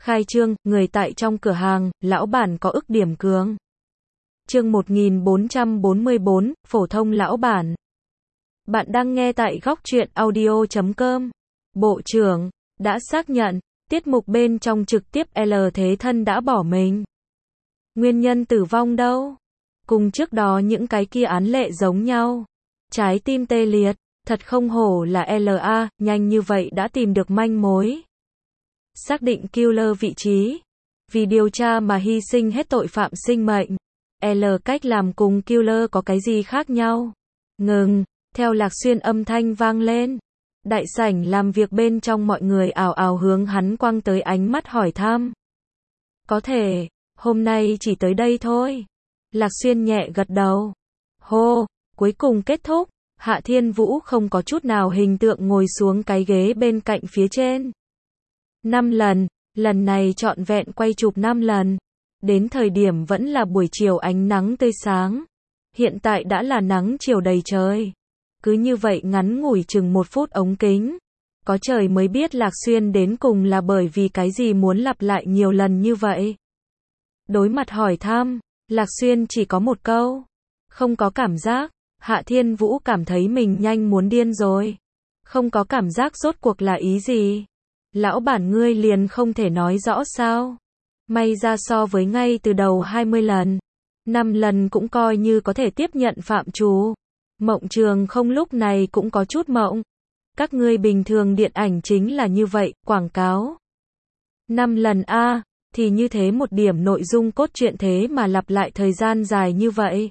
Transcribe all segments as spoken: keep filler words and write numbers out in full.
Khai trương, người tại trong cửa hàng, lão bản có ức điểm cường. Chương một nghìn bốn trăm bốn mươi bốn, phổ thông lão bản. Bạn đang nghe tại góc truyện audio chấm com. Bộ trưởng đã xác nhận, tiết mục bên trong trực tiếp L Thế Thân đã bỏ mình. Nguyên nhân tử vong đâu? Cùng trước đó những cái kia án lệ giống nhau. Trái tim tê liệt, thật không hổ là L A, nhanh như vậy đã tìm được manh mối. Xác định killer vị trí. Vì điều tra mà hy sinh hết tội phạm sinh mệnh. L cách làm cùng killer có cái gì khác nhau? Ngừng, theo Lạc Xuyên âm thanh vang lên. Đại sảnh làm việc bên trong mọi người ào ào hướng hắn quăng tới ánh mắt hỏi thăm. Có thể, hôm nay chỉ tới đây thôi. Lạc Xuyên nhẹ gật đầu. Hô, cuối cùng kết thúc. Hạ Thiên Vũ không có chút nào hình tượng ngồi xuống cái ghế bên cạnh phía trên. Năm lần, lần này trọn vẹn quay chụp năm lần. Đến thời điểm vẫn là buổi chiều ánh nắng tươi sáng. Hiện tại đã là nắng chiều đầy trời. Cứ như vậy ngắn ngủi chừng một phút ống kính. Có trời mới biết Lạc Xuyên đến cùng là bởi vì cái gì muốn lặp lại nhiều lần như vậy. Đối mặt hỏi thăm, Lạc Xuyên chỉ có một câu. Không có cảm giác. Hạ Thiên Vũ cảm thấy mình nhanh muốn điên rồi. Không có cảm giác rốt cuộc là ý gì? Lão bản ngươi liền không thể nói rõ sao? May ra so với ngay từ đầu hai mươi lần. năm lần cũng coi như có thể tiếp nhận phạm trù. Mộng Trường không lúc này cũng có chút mộng. Các ngươi bình thường điện ảnh chính là như vậy, quảng cáo. năm lần a, thì như thế một điểm nội dung cốt truyện thế mà lặp lại thời gian dài như vậy.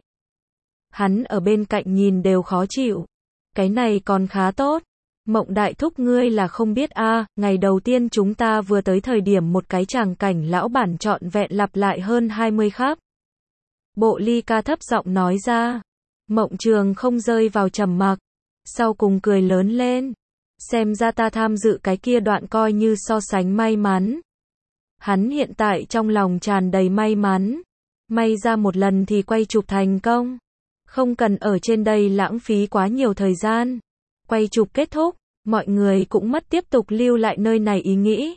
Hắn ở bên cạnh nhìn đều khó chịu. Cái này còn khá tốt. Mộng đại thúc ngươi là không biết a, à, ngày đầu tiên chúng ta vừa tới thời điểm một cái tràng cảnh lão bản trọn vẹn lặp lại hơn hai mươi khắp. Bộ Ly Ca thấp giọng nói ra. Mộng Trường không rơi vào trầm mặc. Sau cùng cười lớn lên. Xem ra ta tham dự cái kia đoạn coi như so sánh may mắn. Hắn hiện tại trong lòng tràn đầy may mắn. May ra một lần thì quay chụp thành công. Không cần ở trên đây lãng phí quá nhiều thời gian. Quay chụp kết thúc, mọi người cũng mất tiếp tục lưu lại nơi này ý nghĩ.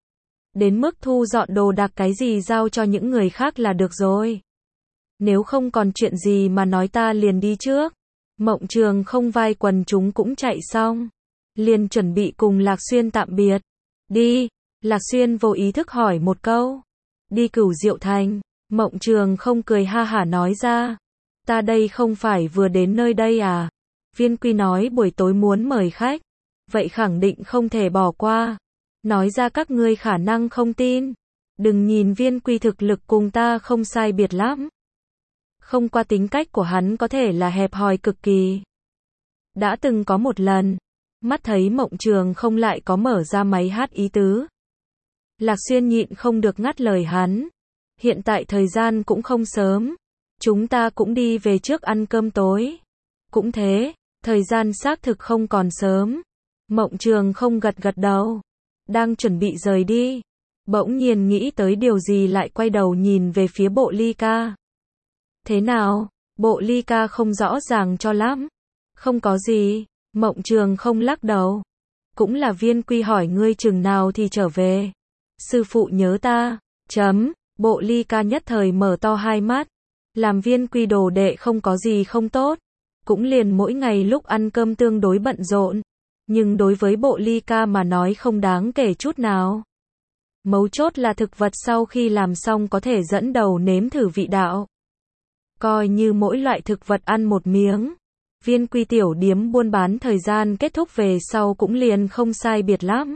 Đến mức thu dọn đồ đạc cái gì giao cho những người khác là được rồi. Nếu không còn chuyện gì mà nói ta liền đi trước. Mộng Trường không vai quần chúng cũng chạy xong. Liền chuẩn bị cùng Lạc Xuyên tạm biệt. Đi, Lạc Xuyên vô ý thức hỏi một câu. Đi Cửu Diệu Thành. Mộng Trường không cười ha hả nói ra. Ta đây không phải vừa đến nơi đây à? Viên Quy nói buổi tối muốn mời khách. Vậy khẳng định không thể bỏ qua. Nói ra các ngươi khả năng không tin. Đừng nhìn Viên Quy thực lực cùng ta không sai biệt lắm. Không qua tính cách của hắn có thể là hẹp hòi cực kỳ. Đã từng có một lần. Mắt thấy Mộng Trường không lại có mở ra máy hát ý tứ. Lạc Xuyên nhịn không được ngắt lời hắn. Hiện tại thời gian cũng không sớm. Chúng ta cũng đi về trước ăn cơm tối. Cũng thế, thời gian xác thực không còn sớm. Mộng Trường không gật gật đầu. Đang chuẩn bị rời đi. Bỗng nhiên nghĩ tới điều gì lại quay đầu nhìn về phía Bộ Ly Ca. Thế nào? Bộ Ly Ca không rõ ràng cho lắm. Không có gì. Mộng Trường không lắc đầu. Cũng là Viên Quy hỏi ngươi chừng nào thì trở về. Sư phụ nhớ ta. Chấm. Bộ Ly Ca nhất thời mở to hai mắt. Làm Viên Quy đồ đệ không có gì không tốt. Cũng liền mỗi ngày lúc ăn cơm tương đối bận rộn. Nhưng đối với Bộ Ly Ca mà nói không đáng kể chút nào. Mấu chốt là thực vật sau khi làm xong có thể dẫn đầu nếm thử vị đạo. Coi như mỗi loại thực vật ăn một miếng. Viên Quy tiểu điếm buôn bán thời gian kết thúc về sau cũng liền không sai biệt lắm.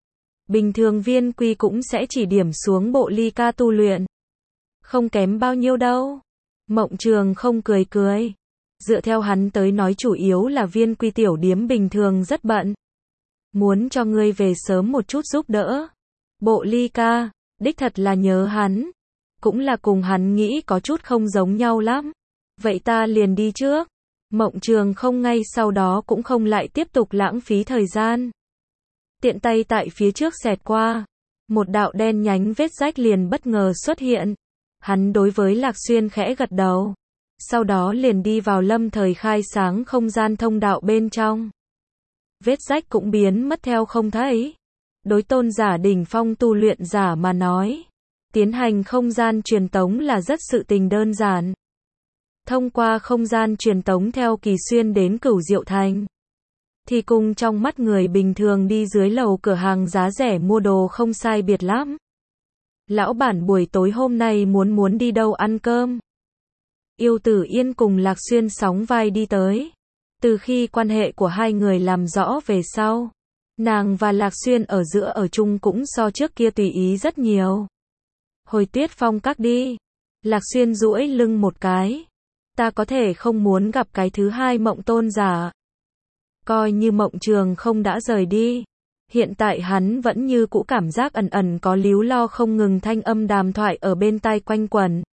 Bình thường Viên Quy cũng sẽ chỉ điểm xuống Bộ Ly Ca tu luyện. Không kém bao nhiêu đâu. Mộng Trường không cười cười. Dựa theo hắn tới nói chủ yếu là Viên Quy tiểu điếm bình thường rất bận. Muốn cho ngươi về sớm một chút giúp đỡ. Bộ Ly Ca, đích thật là nhớ hắn. Cũng là cùng hắn nghĩ có chút không giống nhau lắm. Vậy ta liền đi trước. Mộng Trường không ngay sau đó cũng không lại tiếp tục lãng phí thời gian. Tiện tay tại phía trước xẹt qua. Một đạo đen nhánh vết rách liền bất ngờ xuất hiện. Hắn đối với Lạc Xuyên khẽ gật đầu. Sau đó liền đi vào lâm thời khai sáng không gian thông đạo bên trong. Vết rách cũng biến mất theo không thấy. Đối tôn giả đỉnh phong tu luyện giả mà nói, tiến hành không gian truyền tống là rất sự tình đơn giản. Thông qua không gian truyền tống theo Kỳ Xuyên đến Cửu Diệu Thành, thì cùng trong mắt người bình thường đi dưới lầu cửa hàng giá rẻ mua đồ không sai biệt lắm. Lão bản buổi tối hôm nay muốn muốn đi đâu ăn cơm? Yêu Tử Yên cùng Lạc Xuyên sóng vai đi tới. Từ khi quan hệ của hai người làm rõ về sau, nàng và Lạc Xuyên ở giữa ở chung cũng so trước kia tùy ý rất nhiều. Hồi Tuyết Phong các đi. Lạc Xuyên duỗi lưng một cái. Ta có thể không muốn gặp cái thứ hai Mộng tôn giả. Coi như Mộng Trường không đã rời đi. Hiện tại hắn vẫn như cũ cảm giác ẩn ẩn có líu lo không ngừng thanh âm đàm thoại ở bên tai quanh quẩn.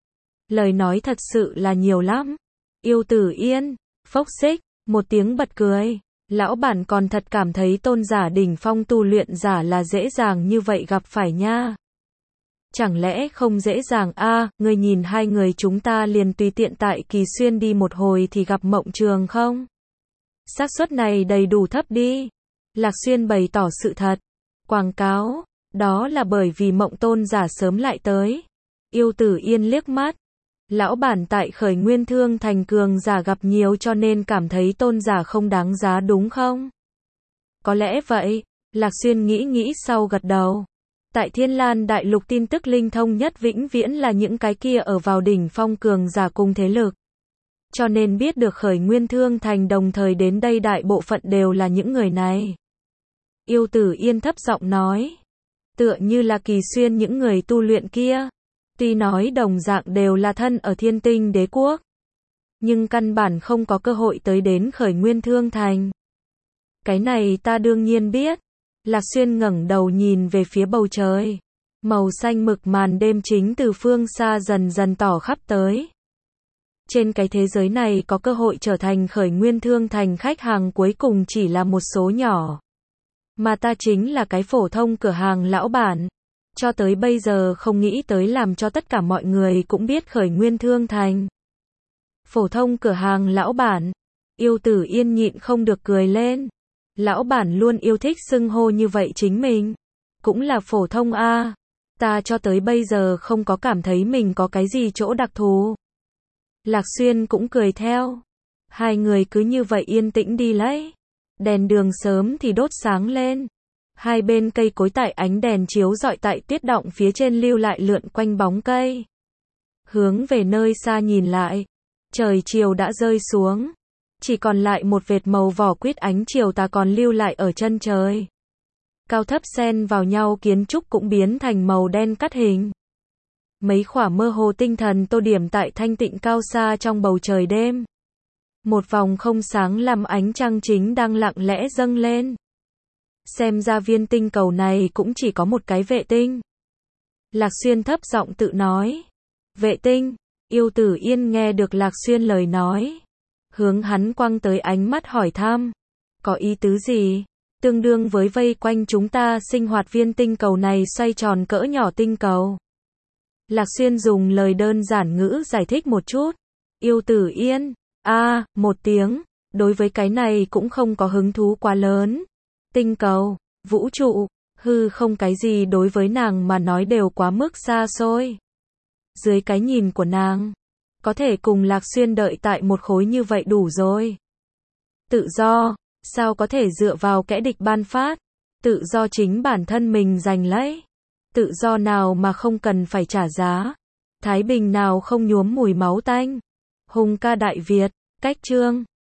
Lời nói thật sự là nhiều lắm. Yêu Tử Yên, phốc xích, một tiếng bật cười. Lão bản còn thật cảm thấy tôn giả đỉnh phong tu luyện giả là dễ dàng như vậy gặp phải nha. Chẳng lẽ không dễ dàng a? À, ngươi nhìn hai người chúng ta liền tùy tiện tại Kỳ Xuyên đi một hồi thì gặp Mộng Trường không? Xác suất này đầy đủ thấp đi. Lạc Xuyên bày tỏ sự thật. Quảng cáo, đó là bởi vì Mộng tôn giả sớm lại tới. Yêu Tử Yên liếc mắt. Lão bản tại Khởi Nguyên Thương Thành cường giả gặp nhiều cho nên cảm thấy tôn giả không đáng giá đúng không? Có lẽ vậy. Lạc Xuyên nghĩ nghĩ sau gật đầu. Tại Thiên Lan Đại Lục tin tức linh thông nhất vĩnh viễn là những cái kia ở vào đỉnh phong cường giả cùng thế lực. Cho nên biết được Khởi Nguyên Thương Thành đồng thời đến đây đại bộ phận đều là những người này. Yêu Tử Yên thấp giọng nói. Tựa như là Kỳ Xuyên những người tu luyện kia. Tuy nói đồng dạng đều là thân ở Thiên Tinh Đế Quốc, nhưng căn bản không có cơ hội tới đến Khởi Nguyên Thương Thành. Cái này ta đương nhiên biết. Lạc Xuyên ngẩng đầu nhìn về phía bầu trời. Màu xanh mực màn đêm chính từ phương xa dần dần tỏ khắp tới. Trên cái thế giới này có cơ hội trở thành Khởi Nguyên Thương Thành khách hàng cuối cùng chỉ là một số nhỏ. Mà ta chính là cái phổ thông cửa hàng lão bản. Cho tới bây giờ không nghĩ tới làm cho tất cả mọi người cũng biết Khởi Nguyên Thương Thành. Phổ thông cửa hàng lão bản. Yêu Tử Yên nhịn không được cười lên. Lão bản luôn yêu thích xưng hô như vậy chính mình. Cũng là phổ thông a. À. Ta cho tới bây giờ không có cảm thấy mình có cái gì chỗ đặc thù. Lạc Xuyên cũng cười theo. Hai người cứ như vậy yên tĩnh đi lấy. Đèn đường sớm thì đốt sáng lên. Hai bên cây cối tại ánh đèn chiếu rọi tại tuyết động phía trên lưu lại lượn quanh bóng cây. Hướng về nơi xa nhìn lại. Trời chiều đã rơi xuống. Chỉ còn lại một vệt màu vỏ quýt ánh chiều tà còn lưu lại ở chân trời. Cao thấp xen vào nhau kiến trúc cũng biến thành màu đen cắt hình. Mấy khỏa mơ hồ tinh thần tô điểm tại thanh tịnh cao xa trong bầu trời đêm. Một vòng không sáng làm ánh trăng chính đang lặng lẽ dâng lên. Xem ra viên tinh cầu này cũng chỉ có một cái vệ tinh. Lạc Xuyên thấp giọng tự nói. Vệ tinh. Yêu Tử Yên nghe được Lạc Xuyên lời nói. Hướng hắn quăng tới ánh mắt hỏi thăm. Có ý tứ gì? Tương đương với vây quanh chúng ta sinh hoạt viên tinh cầu này xoay tròn cỡ nhỏ tinh cầu. Lạc Xuyên dùng lời đơn giản ngữ giải thích một chút. Yêu Tử Yên. a à, một tiếng. Đối với cái này cũng không có hứng thú quá lớn. Tinh cầu, vũ trụ, hư không cái gì đối với nàng mà nói đều quá mức xa xôi. Dưới cái nhìn của nàng, có thể cùng Lạc Xuyên đợi tại một khối như vậy đủ rồi. Tự do, sao có thể dựa vào kẻ địch ban phát? Tự do chính bản thân mình giành lấy. Tự do nào mà không cần phải trả giá? Thái bình nào không nhuốm mùi máu tanh? Hùng ca Đại Việt, cách chương